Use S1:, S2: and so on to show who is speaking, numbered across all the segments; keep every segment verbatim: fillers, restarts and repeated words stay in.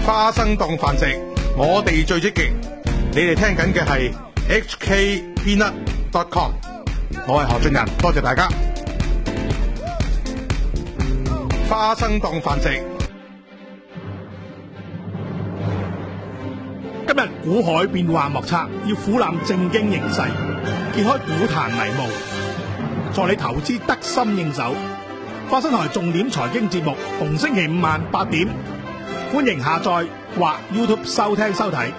S1: 花生檔繁殖，我哋最積極。你哋聽緊嘅係 H K Peanut dot com， 我係何俊仁，多謝大家。花生檔繁殖。
S2: 今日股海變幻莫測，要俯瞰正經形勢，揭開股壇迷霧，助你投資得心應手。花生台重點財經節目，逢星期五晚八點，歡迎下載或 YouTube 收聽收睇。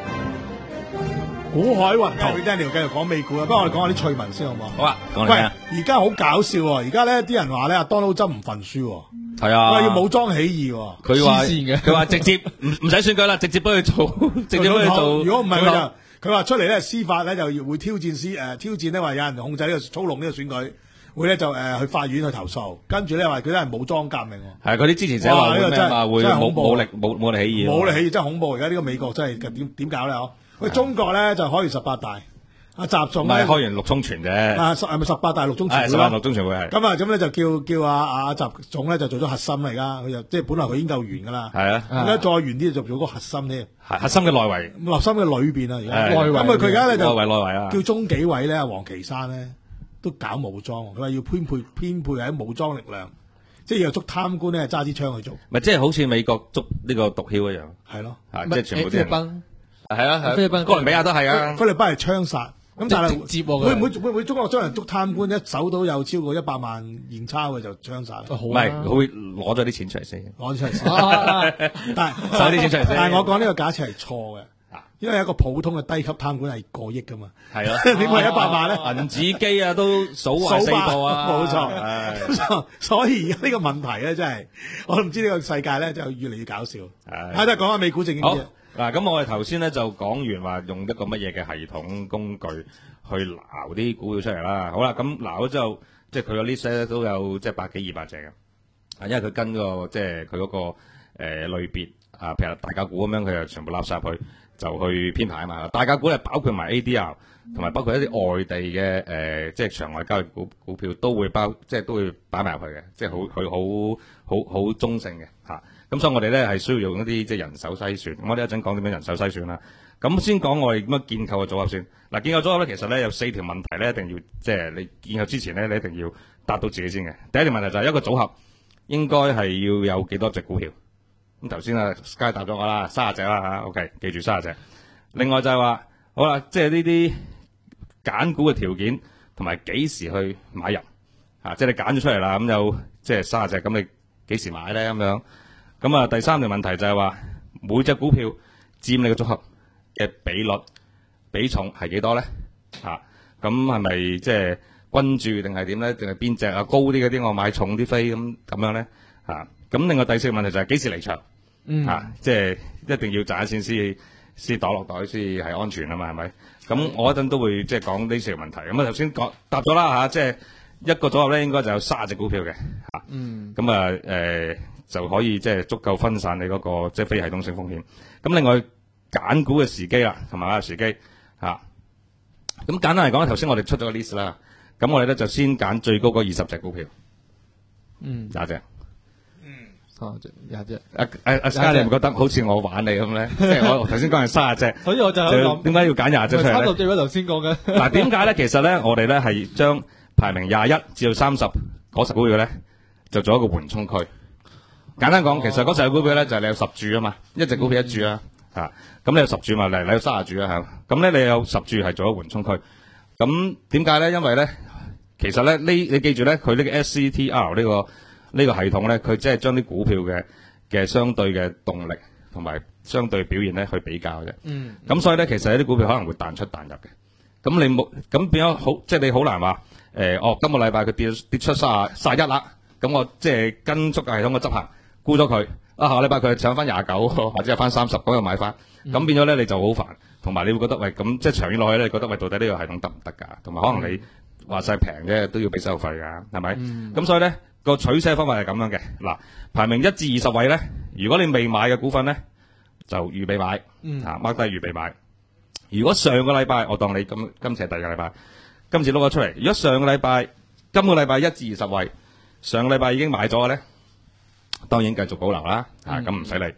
S2: 股海雲圖 ，Daniel 繼續講美股啊，不過我哋講下啲趣聞先好唔好？
S3: 好啊，講嚟聽。
S2: 而家好搞笑喎！而家咧啲人話咧，阿 Donald Trump唔忿輸，
S3: 係啊，
S2: 話要武裝起義喎。
S3: 佢話佢話直接唔唔使選舉啦，直接幫佢做，直接幫佢做。
S2: 如果唔係佢就佢話出嚟咧，司法咧就會挑戰司誒挑戰咧話有人控制呢個操弄呢個選舉。會咧就誒、呃、去法院去投訴，跟住咧話佢都係武裝革命喎。
S3: 係嗰啲支持者話會咩嘛？會冇武力冇冇力起義。
S2: 冇力起義真係恐怖！而家呢個美國真係點點搞咧？嗬！佢中國咧就開完十八大，阿習總咧
S3: 唔係開完六中全啫。
S2: 啊，係咪十八大六中全會？
S3: 係十八六中全會係。
S2: 咁啊，咁咧就叫叫阿阿習總咧就做咗核心嚟㗎，佢就即係本來佢已經夠圓㗎啦。係啊，而家再圓啲就做嗰個核心添。
S3: 係核心嘅內圍，
S2: 核心嘅裏邊啊，而家內圍。咁啊，佢而家咧就
S3: 內圍內圍啊，
S2: 叫中紀委咧，黃岐山咧。都搞武裝，佢話要編配編配喺武裝力量，即係要捉貪官咧，揸支槍去做。
S3: 咪即係好似美國捉呢個毒梟一樣。
S2: 係咯，
S3: 即係全部啲人。
S4: 菲律賓
S3: 係啊係。
S4: 菲律賓、
S3: 哥倫比亞都係啊。
S2: 菲律賓係槍殺，咁但係
S4: 直接喎。
S2: 會唔會會唔會中國將人捉貪官一手都有超過一百萬現鈔嘅就槍殺？
S3: 唔係，佢會攞咗啲錢出嚟先。
S2: 攞咗出嚟先。但係
S3: 攞啲錢出嚟先。
S2: 但係我講呢個假設係錯嘅。因為一個普通嘅低級貪官係過億噶嘛，
S3: 係咯，
S2: 點會一百萬咧？
S3: 銀紙機啊都數壞四個啊，
S2: 冇錯。所以而家呢個問題咧，真係我都唔知呢個世界咧就越嚟越搞笑。係，都係講下美股正經啲。
S3: 嗱，咁我哋頭先咧就講完話用一個乜嘢嘅系統工具去撈啲股票出嚟啦。好啦，咁撈咗之後，即係佢個 list 咧都有即係百幾二百隻嘅，啊，因為佢跟個即係佢嗰個誒類別啊，譬如大價股咁樣，佢就全部納晒去。就去編排啊嘛，大價股係包括埋 A D R， 同埋包括一啲外地嘅誒、呃，即係場外交易股股票都會包，即係都會擺埋入去嘅，即係好佢好好好中性嘅嚇。咁、啊、所以我哋咧係需要用一啲即係人手篩選。我哋一陣講點樣人手篩選啦。咁先講我哋點樣建構嘅組合先。嗱，建構組合咧其實咧有四條問題咧，一定要即係你建構之前咧，你一定要答到自己先嘅。第一條問題就係一個組合應該係要有幾多隻股票。咁頭先啊 Sky 答咗我啦，三十隻啦吓 ，OK， 記住三十隻。另外就係話，好啦，即係呢啲揀股嘅條件同埋幾時去買入，啊，即係你揀咗出嚟啦，咁有即係三十隻，咁你幾時買咧？咁樣，咁啊第三條問題就係話，每隻股票佔你嘅組合嘅比率比重係幾多咧？啊，咁係咪即係均注定係點咧？定係邊隻啊高啲嗰啲我買重啲飛咁咁樣咧？啊？咁另外第四個問題就係幾時離場，嗯、啊，即係一定要賺錢先先袋落袋先係安全啊嘛，係咪？咁我一陣都會即係講呢四個問題。咁啊頭先講答咗啦嚇，即係一個組合咧應該就有三十隻股票嘅嚇，咁啊誒就可以即係足夠分散你嗰個即係非系統性風險。咁另外揀股嘅時機啦，同埋啊時機嚇。咁簡單嚟講，頭先我哋出咗個 list 啦，咁我哋咧就先揀最高嗰二十隻股票，嗯，廿隻。
S4: 三十隻，廿隻。
S3: 阿阿阿 Sky，你唔覺得好似我玩你咁咧？即係我頭先講係三十隻，
S4: 所以我就諗
S3: 點解要揀廿隻出嚟咧？
S4: 三十隻，我頭先講嘅。
S3: 嗱，點解咧？其實咧，我哋咧係將排名廿一至到三十嗰十股票咧，就做一個緩衝區。簡單講，其實嗰十隻股票咧就係你有十注啊嘛，一隻股票一注啊，嚇。咁你有十注嘛，嚟你有三十注啊，嚇。咁咧你有十注係做咗緩衝區。咁點解咧？因為咧，其實咧呢，你記住咧，佢呢個 S C T R 呢個。呢個系統咧，佢即係將啲股票嘅嘅相對嘅動力同埋相對表現咧去比較嘅。嗯。咁所以咧，其實有啲股票可能會彈出彈入嘅。咁你冇咁變咗好，即係你好難話誒、呃，哦，今個禮拜佢跌跌出卅卅一啦，咁我即係跟足個系統嘅執行沽咗佢。啊，下個禮拜佢上翻廿九或者係翻三十，咁又買翻。咁、嗯、變咗咧，你就好煩，同埋你會覺得喂，咁即係長遠落去咧，你覺得喂，到底呢個系統得唔得㗎？同埋可能你話晒平嘅都要俾手續費㗎，係咪？咁、嗯、所以咧。個取捨方法係咁樣嘅，嗱，排名一至二十位咧，如果你未買嘅股份咧，就預備買，嗯，啊 mark 低預備買。如果上個禮拜我當你今今次係第二個禮拜，今次攞咗出嚟，如果上個禮拜今個禮拜一至二十位，上個禮拜已經買咗嘅咧，當然繼續保留啦，啊，咁唔使理。好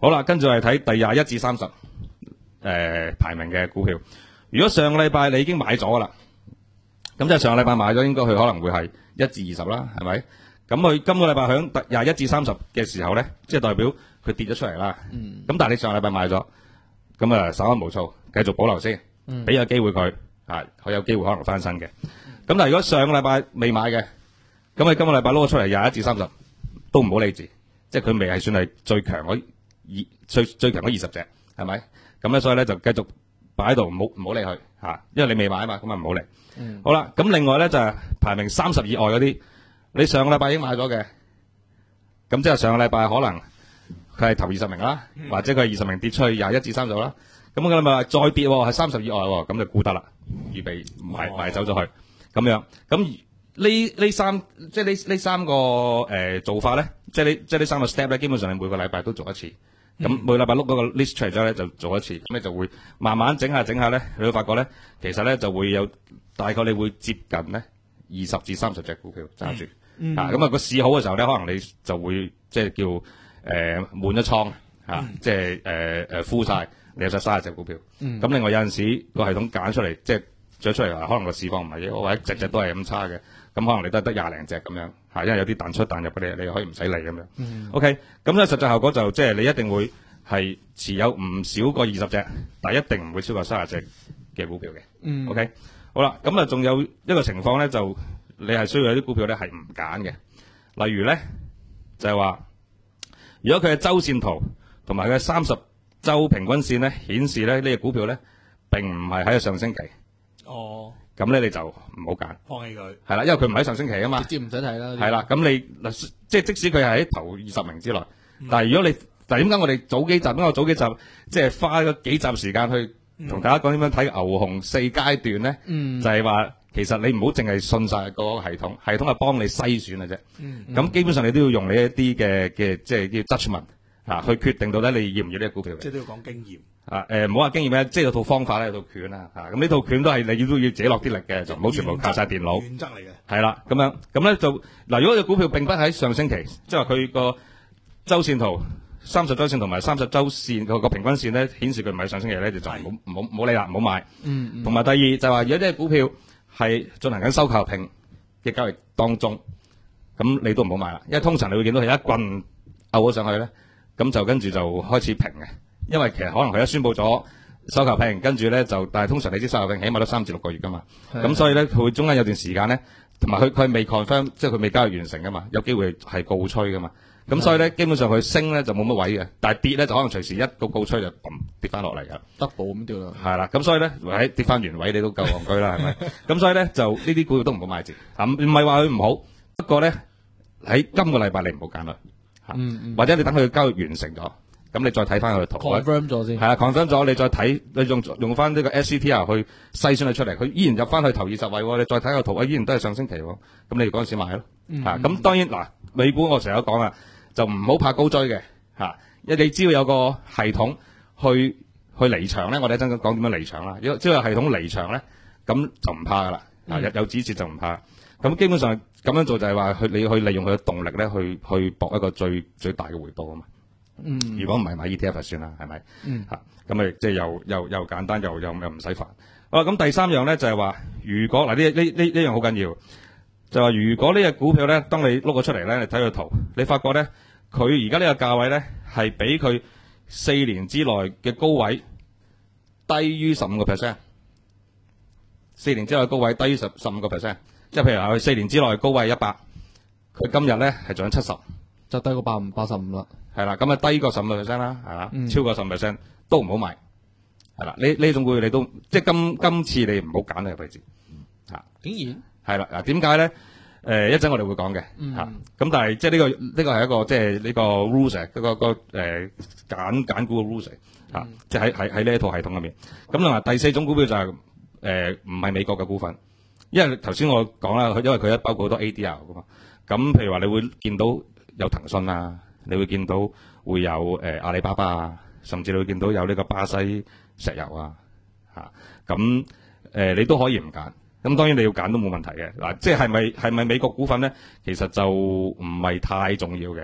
S3: 好啦，跟住係睇第廿一至三十誒排名嘅股票。如果上個禮拜你已經買咗噶啦，咁即係上個禮拜買咗，應該佢可能會係一至二十啦，係咪？咁佢今個禮拜響第廿一至三十嘅時候咧，即係代表佢跌咗出嚟啦。咁、嗯、但係你上個禮拜買咗，咁啊稍安毋躁，繼續保留先，俾個機會佢，啊，佢有機會可能翻身嘅。咁、嗯、但係如果上個禮拜未買嘅，咁你今個禮拜攞咗出嚟廿一至三十，都唔好理住，即係佢未係算係最強嗰二最最強嗰二十隻，係咪？咁咧所以咧就繼續擺喺度，唔好唔好理佢吓，因為你未買啊嘛，咁啊唔好理。嗯、好啦，咁另外咧就係、是、排名三十以外嗰啲，你上個禮拜已經買咗嘅，咁即係上個禮拜可能佢係頭二十名啦，嗯、或者佢係二十名跌出去廿一至三十啦，咁佢咪再跌係三十以外，咁就沽得啦，預備賣賣走咗去，咁樣，咁呢呢三即係呢呢三個誒、呃、做法咧，即係呢即係呢三個 step 咧，基本上你每個禮拜都做一次。咁、嗯、每禮拜碌嗰個 list 出嚟咗咧，就做一次，咁你就會慢慢整下整下咧，你會發覺咧，其實咧就會有大概你會接近咧二十至三十隻股票揸住，嗯、啊，咁啊個市好嘅時候咧，可能你就會即係叫誒、呃、滿咗倉，吓、啊，嗯、即係誒誒 full 晒，你有晒三十隻股票，咁、嗯、另外有陣時個系統揀出嚟，即係做出嚟，可能個市況唔係嘅，或者隻隻都係咁差嘅。咁可能你都係得廿零隻咁樣，嚇，因為有啲彈出彈入嘅，你你可以唔使理咁樣。嗯、OK，咁咧實際效果就即係你一定會係持有唔少過二十隻，但係一定唔會超過三十隻嘅股票嘅。嗯、OK，好啦，咁啊仲有一個情況咧，就你係需要有啲股票咧係唔揀嘅，例如咧就係話，如果佢嘅周線圖同埋佢嘅三十週平均線咧顯示咧呢隻股票咧並唔係喺個上升期。哦。咁咧你就唔好揀，
S2: 放棄佢。係
S3: 啦，因為佢唔喺上升期啊嘛，
S4: 直接唔使睇啦。
S3: 係啦，咁你嗱，即係即使佢係喺頭二十名之內，嗯、但係如果你，但係點解我哋早幾集，因為我早幾集即係花咗幾集時間去同大家講點樣睇牛熊四階段咧，嗯、就係話其實你唔好淨係信晒個系統，系統係幫你篩選嘅啫。咁、嗯、基本上你都要用你一啲嘅嘅即係叫 judgment 啊，去決定到底你要唔要呢個股票嘅。
S2: 即係都要講經驗。
S3: 啊，誒，唔好話經驗咧，即係有套方法咧，有套拳啦，吓，咁呢套拳都係你要都要自己落啲力嘅，就唔好全部靠晒電腦。
S2: 原則嚟嘅。係
S3: 啦，咁樣，咁咧就嗱，如果隻股票並不喺上升期，即係話佢個周線圖、三十周線同埋三十周線個個平均線咧，顯示佢唔係上升期咧，就就唔好唔好唔好理啦，唔好買。嗯嗯。同埋第二就係話，如果呢隻股票係進行緊收購併嘅交易當中，咁你都唔好買啦，因為通常你會見到係一棍拗咗上去咧，咁就跟住就開始平嘅。因為其實可能佢一宣布咗收購併，跟住咧就，但係通常你知收購併起碼都三至六個月噶嘛，咁所以咧佢會中間有段時間咧，同埋佢佢未 confirm，即係佢未交易完成噶嘛，有機會係告吹噶嘛，咁所以咧基本上佢升咧就冇乜位嘅，但係跌咧就可能隨時一個告吹就嘣跌翻落嚟噶，double 咁掉啦，係啦，咁所以咧喺跌翻原位你都夠戇居啦，係咪？咁所以咧就呢啲股票都唔好買住，唔唔係話佢唔好，不過咧喺今個禮拜你唔好揀啦，吓、嗯嗯，或者你等佢交易完成咗。咁你再睇翻佢嘅圖
S4: confirm 咗先，
S3: 係啦 confirm 咗，你再睇，你用用翻呢個 S C T R 去篩選佢出嚟，佢依然入翻去頭二十位，你再睇個圖，依然都係上升期，咁你嗰陣時買咯，吓、嗯，咁、啊、當然嗱，美股我成日都講啦，就唔好怕高追嘅，吓、啊，因為你只要有個系統去去離場咧，我哋一陣間講點樣離場啦，只要有系統離場咧，咁就唔怕噶啦，啊、嗯，有有指示就唔怕，咁基本上咁樣做就係話，去你去利用佢嘅動力咧，去去搏一個最最大嘅回報啊嘛。嗯，如果唔係買 E T F 就算啦，係咪？嗯，吓咁咪即係又又又簡單又又又唔使煩。好啦，咁第三樣咧就係話，如果嗱呢呢呢呢樣好緊要，就係話如果呢隻股票咧，當你碌咗出嚟咧，你睇個圖，你發覺咧，佢而家呢個價位咧係比佢四年之內嘅高位低於十五個 percent， 四年之內高位低於十十五個 percent， 即係譬如話佢四年之內高位一百，佢今日咧係漲七十，
S4: 就低過八五八十五啦。
S3: 係啦，咁啊低過十五個 percent 啦，係啦，嗯、超過十五 percent 都唔好買，係啦，呢呢種股票你都即係今今次你唔好揀呢個位置，吓、嗯，竟然係啦，嗱點解咧？誒、呃，一陣我哋會講嘅，吓、嗯，咁但係即係呢個呢、這個係一個即係呢個 rules，嗰個個誒揀揀股嘅 rules，吓、嗯，即係喺喺喺呢一套系統入面。咁同埋第四種股票就係誒唔係美國嘅股份，因為頭先我講啦，因為佢一包括好多 A D R 噶嘛，咁譬如話你會見到有騰訊啊。你會見到會有誒、呃、阿里巴巴啊，甚至你會見到有呢個巴西石油啊，嚇咁誒你都可以唔揀，咁當然你要揀都冇問題嘅嗱、啊，即係係咪係咪美國股份咧？其實就唔係太重要嘅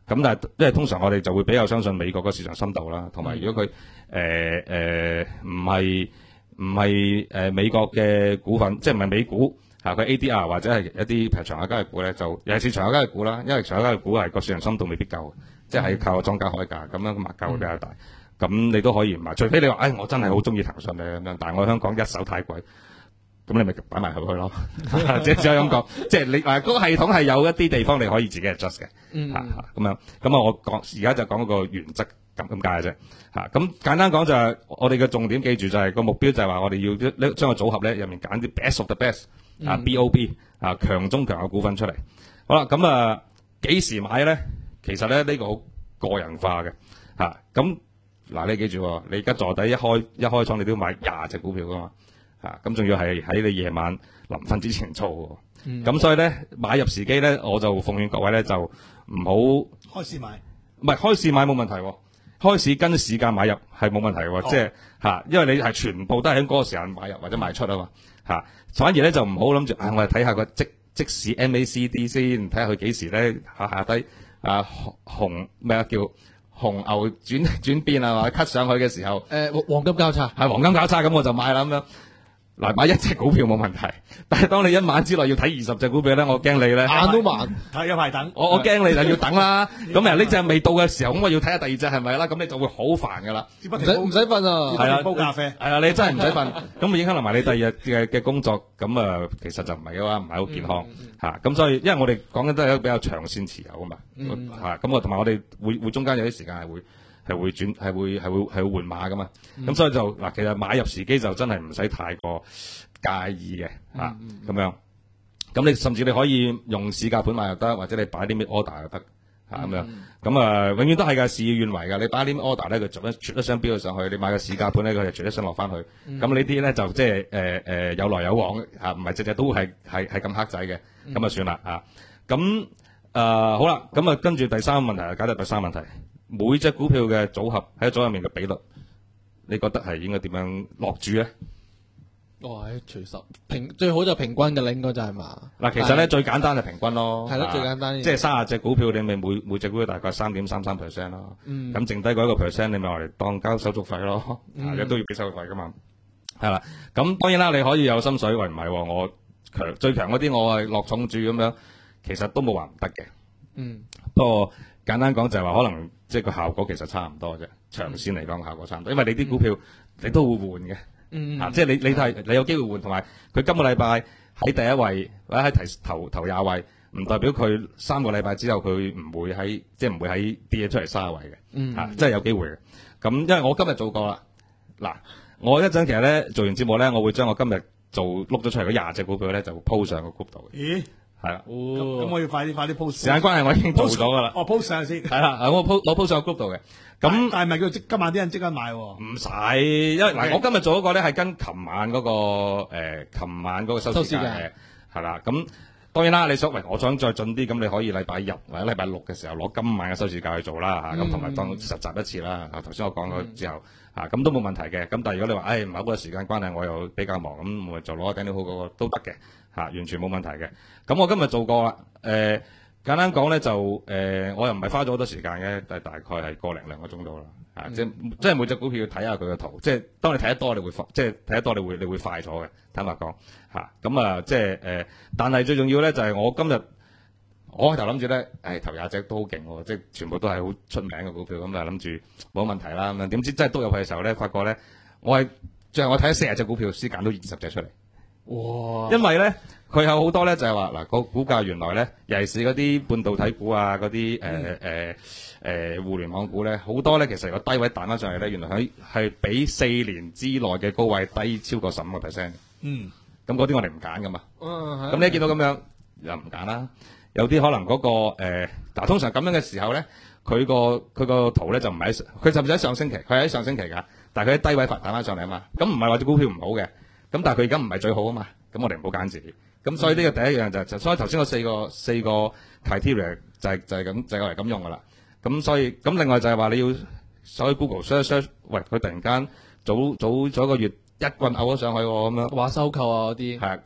S3: 咁但係因為通常我哋就會比較相信美國個市場深度啦，同埋如果佢誒誒唔係唔係誒美國嘅股份，即係唔係美股嚇，佢 A D R 或者係一啲譬如長價交易股咧，就尤其是長價交易股啦，因為長價交易股係個市場深度未必夠，即係靠莊家開價，咁樣個物價會比較大。咁、嗯、你都可以唔買，除非你話，誒我真係好中意騰訊咧咁樣，但係我香港一手太貴，咁你咪擺埋入去咯。即係只可以咁講，即係你嗱嗰、那個系統係有一啲地方你可以自己 adjust 嘅，嚇
S4: 嗯
S3: 嚇咁樣。咁啊，我講而家就講嗰個原則咁咁解嘅啫。嚇咁簡單講就係、是、我哋嘅重點記住就係、是、個目標就係話我哋要呢將個組合咧入面揀啲 best of the best 啊、嗯、B O B 啊強中強嘅股份出嚟。好啦，咁啊幾時買咧？其實咧呢、這個好個人化嘅嚇咁。嗱，你記住喎，你而家坐底一開一開倉，你都要買廿隻股票噶嘛，嚇咁仲要係喺你夜晚臨瞓之前做喎，咁、嗯、所以咧買入時機咧，我就奉勸各位咧就唔好
S2: 開市買，
S3: 唔係開市買冇問題喎，開市跟市價買入係冇問題喎，即係嚇，因為你係全部都係喺嗰個時間買入或者賣出啊嘛，嚇，反而咧就唔好諗住，啊我哋睇下個即即時 M A C D 先，睇下佢幾時咧下下低啊紅咩啊叫？紅牛轉轉變啊嘛，cut 上去嘅時候，誒、
S4: 呃、黃金交叉
S3: 係黃金交叉，咁我就買啦咁樣。嗱，買一隻股票冇問題，但係當你一晚之內要睇二十隻股票咧，我驚你咧
S4: 眼都盲，
S2: 睇有排等。
S3: 我我驚你就要等啦。咁啊呢隻未到嘅時候，咁我要睇下第二隻係咪啦。咁你就會好煩噶啦，
S4: 唔使唔使瞓啊，
S3: 係啊，
S2: 煲咖啡。係
S3: 啊，你真係唔使瞓，咁影響埋你第二日嘅嘅工作。咁啊，其實就唔係嘅話，唔係好健康嚇。咁所以，因為我哋講緊都係一個比較長線持有啊嘛，嚇咁啊，同埋我哋會會中間有啲時間係會。係會轉係會係會係會換馬噶嘛，咁、嗯、所以就嗱，其實買入時機就真係唔使太過介意嘅嚇，咁、嗯嗯、樣。咁你甚至你可以用市價盤買又得，或者你擺啲咩 order 又得嚇咁樣。咁啊，永遠都係㗎，事與願違㗎。你擺啲 order 咧，佢逐一出一箱標上去；你買個市價盤咧，佢就出一箱落翻去。咁、嗯、呢啲咧就即係誒誒有來有往嚇，唔係隻隻都係係係咁黑仔嘅。咁、嗯、啊算啦嚇。咁啊好啦，咁啊跟住第三個問題啊，解答第三個問題。每隻股票嘅組合喺組入面嘅比率，你覺得係應該點樣落注咧？
S4: 哇！除十平最好就平均嘅啦，應該就係嘛？
S3: 嗱，其實咧最簡單係平均咯，
S4: 係咯，最簡單。
S3: 即係三十隻股票，你咪每每隻股票大概三點三三 percent 咯。嗯。咁剩低嗰一個 percent，你咪話嚟當交手續費咯。嗯。你都要俾手續費噶嘛？係啦。咁當然啦，你可以有心水，喂唔係我強最強嗰啲，我係落重注咁樣，其實都冇話唔得嘅。嗯。不過簡單講就係話可能。即係個效果其實差唔多啫，長線嚟講效果差唔多，因為你啲股票、嗯、你都會換嘅，嗯啊、即係你你係你有機會換，同埋佢今個禮拜喺第一位或者喺提頭頭廿位，唔代表佢三個禮拜之後佢唔會喺即係唔會喺跌咗出嚟卅位嘅，嗯啊，即係有機會嘅。咁因為我今日做過啦，嗱，我一陣其實咧做完節目咧，我會將我今日做碌咗出嚟嗰廿隻股票咧就鋪上個 group 度嘅。咦？係啦，
S2: 咁我要快啲快啲 post。時
S3: 間關係，我已經做咗噶啦。
S2: 我 post 上先。
S3: 係啦，我 post 攞 post 上個 group 度嘅。咁
S2: 但係咪叫即今晚啲人即刻買？唔
S3: 使，因為嗱，我今日做嗰個咧係跟琴晚嗰個誒，琴晚嗰個收市價嘅，係啦。咁當然啦，你想喂，我想再進啲，咁你可以禮拜日或者禮拜六嘅時候攞今晚嘅收市價去做啦嚇，咁同埋當實習一次啦。啊，頭先我講咗之後嚇，咁都冇問題嘅。咁但係如果你話誒唔係嗰個時間關係，我又比較忙，咁我就攞 Daniel Ho 嗰個都得嘅。嚇、啊，完全冇問題嘅。咁我今日做過啦。誒、呃，簡單講咧就誒、呃，我又唔係花咗好多時間嘅，但係大概係個零兩個鐘度啦。嚇、啊嗯，即係即係每隻股票要睇下佢嘅圖，即係當你睇得多，你會即係睇得多，你會你會快咗嘅。坦白講嚇，咁啊即係誒、呃，但係最重要咧就係、是、我今日我開頭諗住咧，誒、哎、頭廿隻都好勁喎，即係全部都係好出名嘅股票，咁啊諗住冇問題啦。咁啊點知真係督入去嘅時候咧，發覺咧我係最後我睇咗四十隻股票，先揀到二十隻出嚟。哇！因為咧，佢有好多咧，就係話嗱，個股價原來咧，尤其是嗰啲半導體股啊，嗰啲誒誒誒互聯網股咧，好多咧，其實個低位彈翻上嚟咧，原來喺係比四年之內嘅高位低超過十五個 percent。嗯，咁嗰啲我哋唔揀噶嘛。咁、嗯、你一見到咁樣又唔揀啦。有啲可能嗰、嗰個誒，嗱、呃，通常咁樣嘅時候咧，佢個佢個圖咧就唔係喺，佢甚至喺上星期，佢係喺上星期㗎，但係佢喺低位發彈翻上嚟啊嘛。咁唔係話隻股票唔好嘅。咁但係佢而家唔係最好啊嘛，咁我哋唔好揀自己。咁所以呢個第一樣就係、就所以頭先嗰四個四個 criteria 就係就係咁就係嚟咁用噶啦。咁所以咁另外就係話你要所以 Google search search，喂佢突然間早早咗一個月一棍嘔咗上去喎咁樣，
S4: 話收購啊嗰啲。
S3: 係嗱，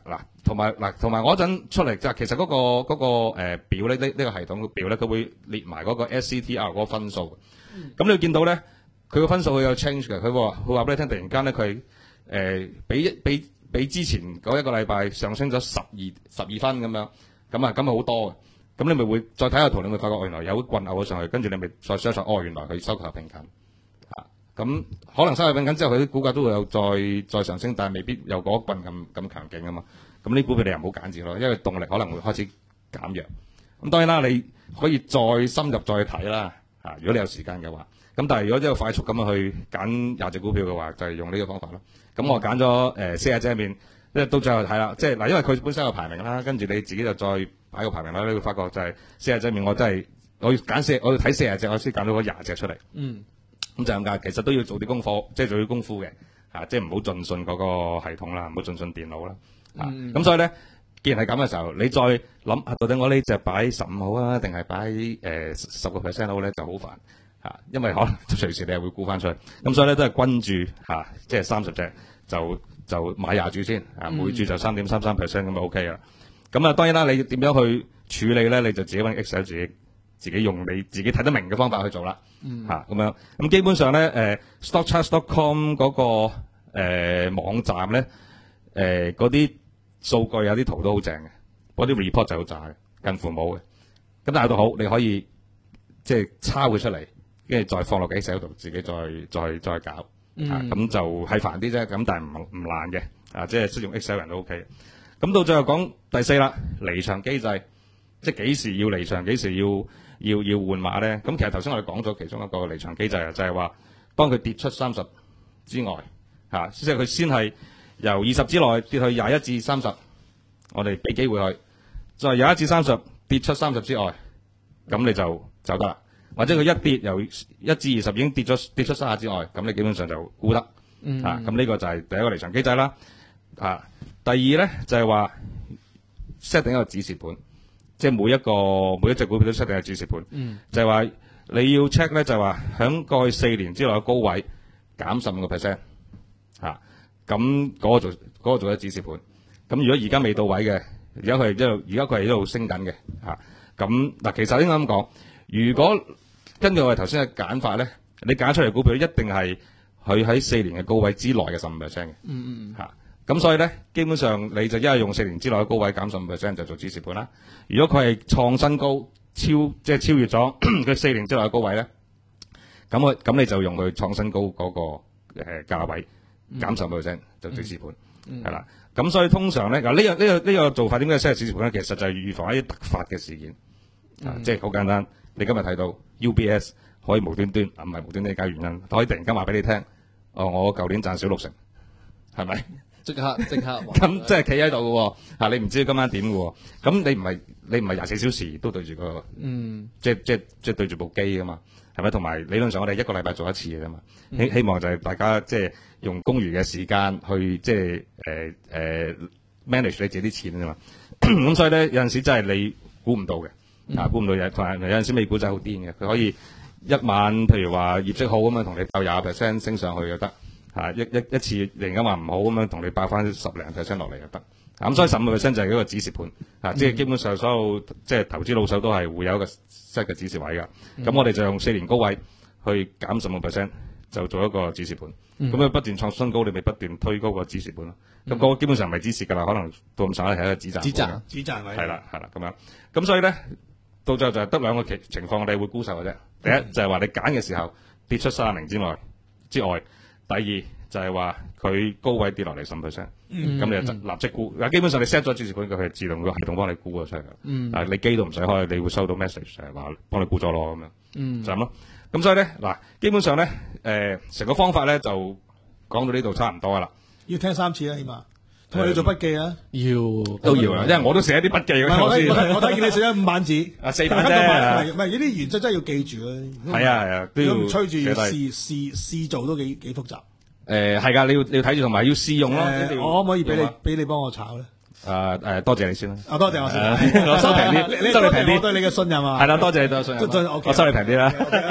S3: 同埋嗱，同埋我嗰陣出嚟就其實嗰、個嗰、個誒、呃、表咧，呢、呢、呢個系統嘅表咧，佢會列埋嗰個 S C T R 嗰個分數。咁、嗯、你見到咧，佢個分數佢有 change 嘅。佢話佢話俾你聽，突然間咧佢誒比比比之前嗰一個禮拜上升咗十二十二分咁樣，咁啊咁啊好多嘅。咁你咪會再睇下圖，你會發覺原來有棍拗咗上去，跟住你咪再 search 哦，原來佢收購並緊。咁可能收購並緊之後，佢啲股價都會有再再上升，但係未必有嗰棍咁咁強勁啊嘛。咁呢股票你又唔好揀住咯，因為動力可能會開始減弱。咁當然啦，你可以再深入再睇啦。啊，如果你有時間嘅話，咁但係如果真係快速咁樣去揀廿隻股票嘅話，就係、是、用呢個方法咯。咁我揀咗誒四十隻入面，即係到最後睇啦，即係嗱，因為佢本身有排名啦，跟住你自己就再擺個排名啦，你會發覺就係四十隻入面，我真係我要揀四，我要睇四十隻，我先揀到嗰廿隻出嚟。嗯。咁就咁解，其實都要做啲功課，即係做啲功夫嘅，嚇、啊，即係唔好盡信嗰個系統啦，唔好盡信電腦啦，嚇、啊。咁、嗯、所以咧，既然係咁嘅時候，你再諗啊，到底我呢隻擺十五好啊，定係擺誒十個 percent 好咧，就好煩嚇、啊，因為可能隨時你係會沽翻出去。咁所以咧都係均注嚇，即係三十隻就就買廿注先，啊，每注就三點三三 percent 咁就 OK 啦。咁啊，當然啦，你點樣去處理咧，你就自己揾 Excel 自己。自己用你自己睇得明嘅方法去做啦，嚇咁、嗯啊、樣。咁基本上咧，誒、呃、stockcharts dot com 嗰、那個誒、呃、網站咧，誒嗰啲數據有啲圖都好正嘅，嗰啲 report 就好渣嘅，近乎冇嘅。咁但係都好，你可以即係抄佢出嚟，跟住再放落 Excel 度，自己再再再搞，嚇、嗯、咁、啊、就係煩啲啫。咁但係唔唔難嘅，啊即係識用 Excel 人都 OK。咁到最後講第四啦，離場機制，即係幾時要離場，幾時要。要要換碼咧，咁其實頭先我哋講咗其中一個離場機制啊，就係話當佢跌出三十之外，嚇、啊，即係佢先係由二十之內跌去廿一至三十，我哋俾機會佢，再廿一至三十跌出三十之外，咁你就走得啦。或者佢一跌由一至二十已經跌咗跌出三十之外，咁你基本上就沽得，嗯、啊，咁呢個就係第一個離場機制啦。啊，第二咧就係話 set 定一個止蝕盤。即係每一個每一隻股票都出定係止蝕盤，嗯、就係話你要 check 咧，就係話喺過去四年之內嘅高位減十五個 percent， 嚇，咁嗰個做嗰、嗰個做咗止蝕盤。咁如果而家未到位嘅，而家佢係一路而家佢係一路升緊嘅，嚇。咁嗱，其實應該咁講，如果根據我哋頭先嘅揀法咧，你揀出嚟股票一定係佢喺四年嘅高位之內嘅十五 percent 嘅，嚇。嗯嗯嗯咁所以咧，基本上你就一係用四年之內嘅高位減十五 percent 就做止蝕盤啦。如果佢係創新高，超即係超越咗佢四年之內嘅高位咧，咁我咁你就用佢創新高嗰、那個誒、呃、價位減十五 percent 就止蝕盤，係啦、嗯。咁、嗯、所以通常咧嗱呢、這個呢、這個呢、這個做法點解 set 止蝕盤咧？其實就係預防一啲突發嘅事件，嗯、啊，即係好簡單。你今日睇到 U B S 可以無端端啊唔係無端端解原因，可以突然間話俾你聽，哦，我舊年賺少六成，係咪？
S4: 即刻即刻，
S3: 咁即係企喺度嘅喎，嚇你唔知今晚點嘅喎，咁你唔係你唔係廿四小時都對住個，嗯，即係即係即係對住部機嘅嘛，係咪？同埋理論上我哋一個禮拜做一次嘅嘛，希、嗯、希望就係大家即係用公餘嘅時間去即係誒誒 manage 你自己啲錢啊嘛，咁所以咧有陣時真係你估唔到嘅，啊估唔到嘢，同埋有陣時美股真係好癲嘅，佢可以一晚譬如話業績好咁樣同你鬥廿 percent 升上去就得。啊！一一一次突然間話唔好咁樣，同你爆翻十零 percent 落嚟就得。咁、啊、所以十五 percent 就係一個止蝕盤。啊，嗯、即係基本上所有即係投資老手都係會有一個 set 嘅止蝕位㗎。咁、嗯、我哋就用四年高位去減十五 percent，就做一個止蝕盤。咁佢、嗯、不斷創新高，你咪不斷推高個止蝕盤咯。咁嗰、嗯、個基本上唔係止蝕㗎啦，可能到咁上下係一個止賺。止賺，
S2: 止賺位。係
S3: 啦，係啦，咁樣。咁所以咧，到最後就係得兩個情情況，我哋會沽售嘅啫。第一、嗯、就係話你揀嘅時候跌出三十名之外之外。第二就係話佢高位跌落嚟十 percent， 咁你就立即沽。嗱、嗯，基本上你 set 咗止蝕盤，佢係自動個系統幫你沽咗出嚟嘅。嗯，啊，你機都唔使開，你會收到 message 就係話幫你沽咗咯咁樣。嗯，就咁咯。咁所以咧，嗱，基本上咧，誒、呃，成個方法咧就講到呢度差唔多噶啦。
S2: 要聽三次啦，起碼。同埋要做筆記啊，
S3: 要都要啊，因為我都寫啲筆記嘅。
S2: 我睇我睇見你寫咗五版紙，
S3: 啊四版啫。唔
S2: 係呢啲原則真係要記住啊。
S3: 係啊係啊，都要
S2: 吹住試試試做都幾幾複雜。
S3: 誒係㗎，你要你要睇住同埋要試用咯。
S2: 我可唔可以俾你俾你幫我炒咧？
S3: 誒誒，多謝你先啦。
S2: 啊，多謝我先，
S3: 誒我收平啲
S2: 你你
S3: 收你平啲
S2: 多謝我對你嘅信任啊。
S3: 係啦，多謝你對我信任
S2: 真真
S3: 啦
S2: OK，
S3: 我收你平啲啦。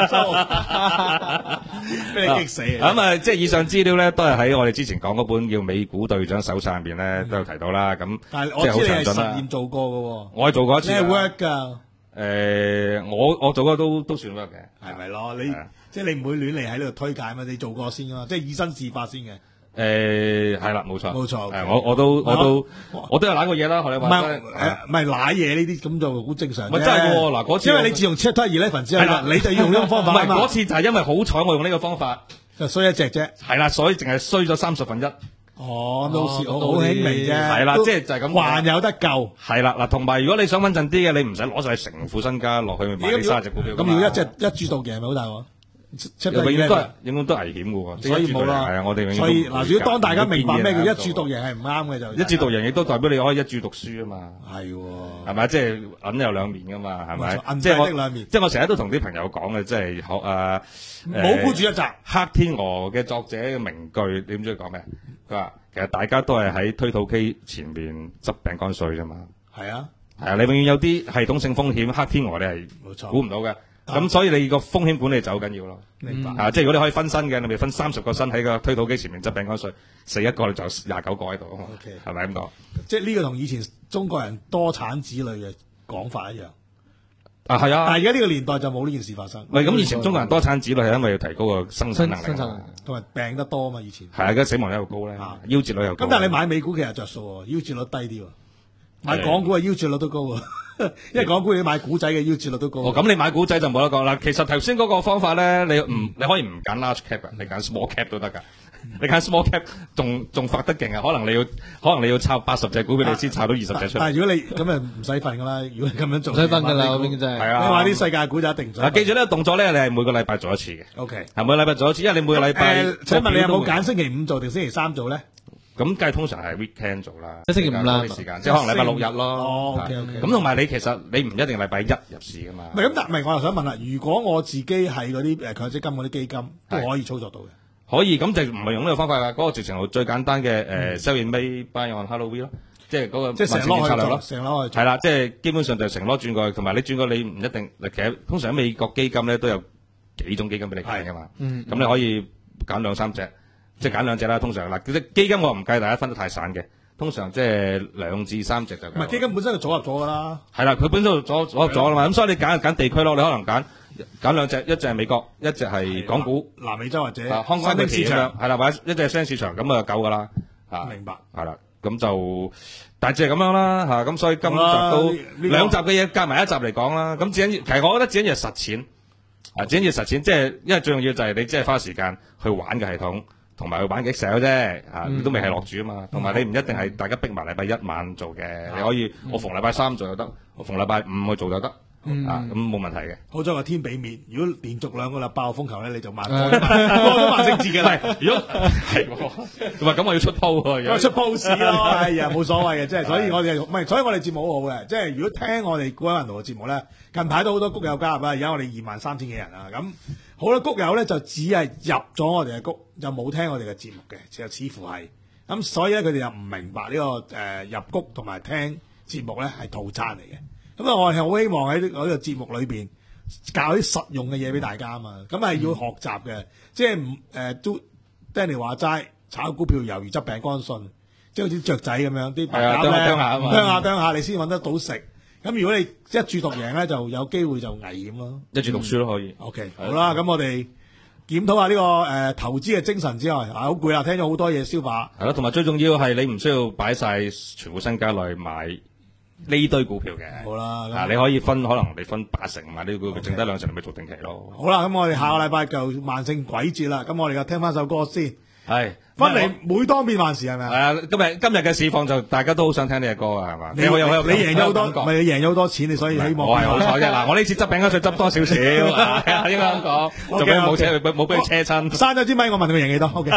S2: 俾你激死啊！
S3: 咁啊，即係以上資料咧，都係喺我哋之前講嗰本叫《美股隊長手冊》入邊咧，都有提到啦。咁
S2: 但係
S3: 即係好
S2: 我知你係
S3: 詳盡啦
S2: 實驗。做過嘅喎，
S3: 我係做過一次
S2: 你係
S3: 㗎。
S2: work 㗎，
S3: 誒，我我做過都都算 work 嘅。
S2: 係咪咯？你
S3: 係啊
S2: 即係你唔會亂嚟喺呢度推介嘛？你做過先㗎嘛？即係以身試法先嘅。
S3: 誒係啦，冇錯，
S2: 冇錯
S3: 誒我我都我都我都有揦過嘢啦，學你
S2: 唔
S3: 話齋。
S2: 係誒，唔係賴嘢呢啲咁就好正常啫。
S3: 唔係真係嘅喎嗱嗰次我
S2: 因為你自從 Chapter Eleven 之後
S3: 係啦，
S2: 你就要用呢種方
S3: 唔係
S2: 法啊嘛
S3: 嗰，次就係因為好彩我用呢個方法，
S2: 就衰一隻啫。
S3: 係啦，所以淨係衰咗三十分一。
S2: 哦，都好似好
S4: 哦都
S2: 好輕微啫。
S3: 係啦
S2: 都
S3: 即係就係咁講
S2: 還有得救。
S3: 係啦，嗱，同埋如果你想穩陣啲嘅，你唔使攞晒成副身家落去買呢三隻股票㗎嘛。
S2: 咁要一隻一注獨贏咪好大喎？Chapter
S3: 永遠都係
S2: Eleven
S3: 永遠都危險嘅喎，
S2: 所以冇啦。
S3: 係啊，我哋永遠都
S2: 所以嗱，
S3: 唔會
S2: 如果當大家明白咩叫一
S3: 唔會
S2: 注獨贏係唔啱嘅就
S3: 一注獨贏，亦都代表你可以一注讀書啊嘛。
S2: 係喎。
S3: 係咪？即係銀有兩面噶嘛，係咪
S2: 冇錯？銀
S3: 即係
S2: 幣的兩面
S3: 我即係我成日都同啲朋友講嘅，即係學誒
S2: 冇孤注一擲。
S3: 黑天鵝嘅作者嘅名句，你唔知佢講咩？佢話其實大家都係喺推土機前面執餅乾碎啫嘛。
S2: 係啊，
S3: 係啊，你永遠有啲系統性風險，黑天鵝你係
S2: 冇錯
S3: 估唔到嘅。
S2: 啊
S3: 咁所以你個風險管理就好緊要咯。
S2: 明白。
S3: 啊，即係如果你可以分身嘅，你咪分三十個身喺個推土機前面執餅乾碎，死一個你就廿九個喺度啊嘛。
S2: OK
S3: 係咪咁講？
S2: 即係呢個同以前中國人多產子女嘅講法一樣，
S3: 啊，係啊
S2: 但係。而家呢個年代就冇呢件事發生。
S3: 喂，咁以前中國人多產子女係因為要提高個生產能力啊嘛
S4: 生產能力。
S2: 同埋病得多啊嘛，以前。
S3: 係啊，而家死亡率又高咧
S2: 啊，
S3: 夭折率又高。
S2: 咁但係你買美股其實着數喎，夭折率低啲喎。買港股嘅夭折率都高喎，因為港股你買股仔嘅夭折率都高。
S3: 哦，咁你買股仔就冇得講啦。其實頭先嗰個方法咧，你唔你可以唔揀 large cap 嘅，你揀 small cap 都得㗎。你揀 small cap 仲仲發得勁啊！可能你要可能你要抄八十隻股票，你先抄到二十隻出嚟。
S2: 但係如果你咁啊唔使瞓㗎啦，如果你咁樣做，
S4: 唔使瞓㗎啦，嗰邊真係。
S3: 係啊
S2: 你買啲世界股就一定唔使瞓。
S3: 嗱，記住呢個動作咧，你係每個禮拜做一次嘅，
S2: O K。
S3: 係每個禮拜做一次，因為你每個禮拜。
S2: 誒，請問你有冇
S3: 個表
S2: 揀星期五做定星期三做咧？
S3: 都咁梗係通常係 weekend 做啦，
S4: 即係星期五啦
S3: 多啲時間，即係可能禮拜六日咯。
S2: 哦
S3: 啊
S2: OK，OK
S3: 咁同埋你其實你唔一定禮拜一入市㗎嘛
S2: 唔。係咁，但係我又想問啦，如果我自己係嗰啲誒強積金嗰啲基金都可以操作到嘅。
S3: 可以，咁就唔係用呢個方法㗎，嗰、個直情係最簡單嘅誒 sell in May buy on Halloween 咯，即係嗰個
S2: 即係成
S3: 萬聖節策略咯
S2: 攞去做，。成攞去做。
S3: 係啦，即係基本上就成攞轉過去，同埋你轉過去你唔一定，其實通常喺美國基金咧都有幾種基金俾你揀㗎嘛。
S4: 嗯
S3: 咁你可以揀兩三隻，即係揀兩隻啦。通常嗱，其實基金我唔計大家分得太散嘅，通常即係兩至三隻就夠
S2: 唔係基金本身就組合咗㗎啦。
S3: 係啦，佢本身就組組合咗啦嘛。咁所以你揀揀地區咯，你可能揀揀兩隻，一隻係美國，一隻係港股。
S2: 南美洲或者
S3: 啊，香港
S2: 新興市場。
S3: 係啦，或者一隻新興市場咁啊夠噶啦，嚇，
S2: 明白
S3: 係啦，咁就大致係咁樣啦，嚇，咁所以今集
S2: 好啦
S3: 都
S2: 呢呢個
S3: 兩集嘅嘢夾埋一集嚟講啦，咁只緊要，其實我覺得只緊要係實踐，啊，只緊要實踐，即係因為最重要就係你即係花時間去玩嘅系統，同埋去玩 Excel 啫，嚇，你都未係落注啊嘛，同埋你唔一定係大家逼埋禮拜一晚做嘅，你可以我逢禮拜三做就得，我逢禮拜五去做就得，啊，咁冇問題嘅。
S2: 好在個天俾面，如果連續兩個禮爆風球咧，你就萬過咗萬聖節嘅啦。
S3: 如果係喎，同埋咁我要出鋪喎，
S2: 咁啊出 post 咯，哎呀冇所謂嘅，即係所以我哋唔係，所以我哋節目好好嘅，即係如果聽我哋股海運動嘅節目咧，近排都好多谷友加入啦，而家我哋二萬三千幾人啦，咁好多谷友咧就只係入咗我哋嘅谷，就冇聽我哋嘅節目嘅，就似乎係咁，所以咧佢哋又唔明白呢、這個誒、呃、入谷同埋聽節目咧係套餐嚟嘅，咁啊我係好希望喺呢個呢個節目裏邊教啲實用嘅嘢俾大家啊嘛，咁係要學習嘅，即係唔誒都 Danny 話齋。炒股票猶如執餅乾信，即係好似雀仔咁樣，啲白鴿咧
S3: 係啊啄下啄下啊嘛
S2: 啄下啄下，你先揾得到食。咁如果你一注獨贏咧，就有機會就危險咯。
S3: 一注讀書都可以。
S2: OK，好啦，咁我哋檢討下呢個誒投資嘅精神之外，啊好攰啦，聽咗好多嘢消化。
S3: 係咯，同埋最重要係你唔需要擺晒全部身家落去買呢堆股票嘅。
S2: 好啦，咁
S3: 啊，你可以分可能你分八成買呢啲股票，
S2: OK
S3: 剩低兩成你咪做定期咯。
S2: 好啦，咁我哋下個禮拜就萬聖鬼節啦，咁我哋就聽翻首歌先。
S3: 係
S2: 翻嚟每當變幻時係咪啊？
S3: 係啊，今日今日嘅市況就大家都好想聽呢隻歌啊，係嘛？
S2: 你
S3: 好有好有
S2: 你贏咗好多，
S3: 感覺
S2: 唔係你贏咗好多錢，你所以希望
S3: 我係好彩啫。嗱，我呢次執餅乾碎執多少少，係啊應該咁講，仲俾佢冇車冇俾佢車親。
S2: 刪咗支咪，我問佢贏幾多？OK。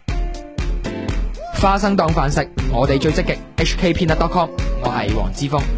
S5: 花生當飯食，我哋最積極。H K Peanut dot com，我係黃之鋒。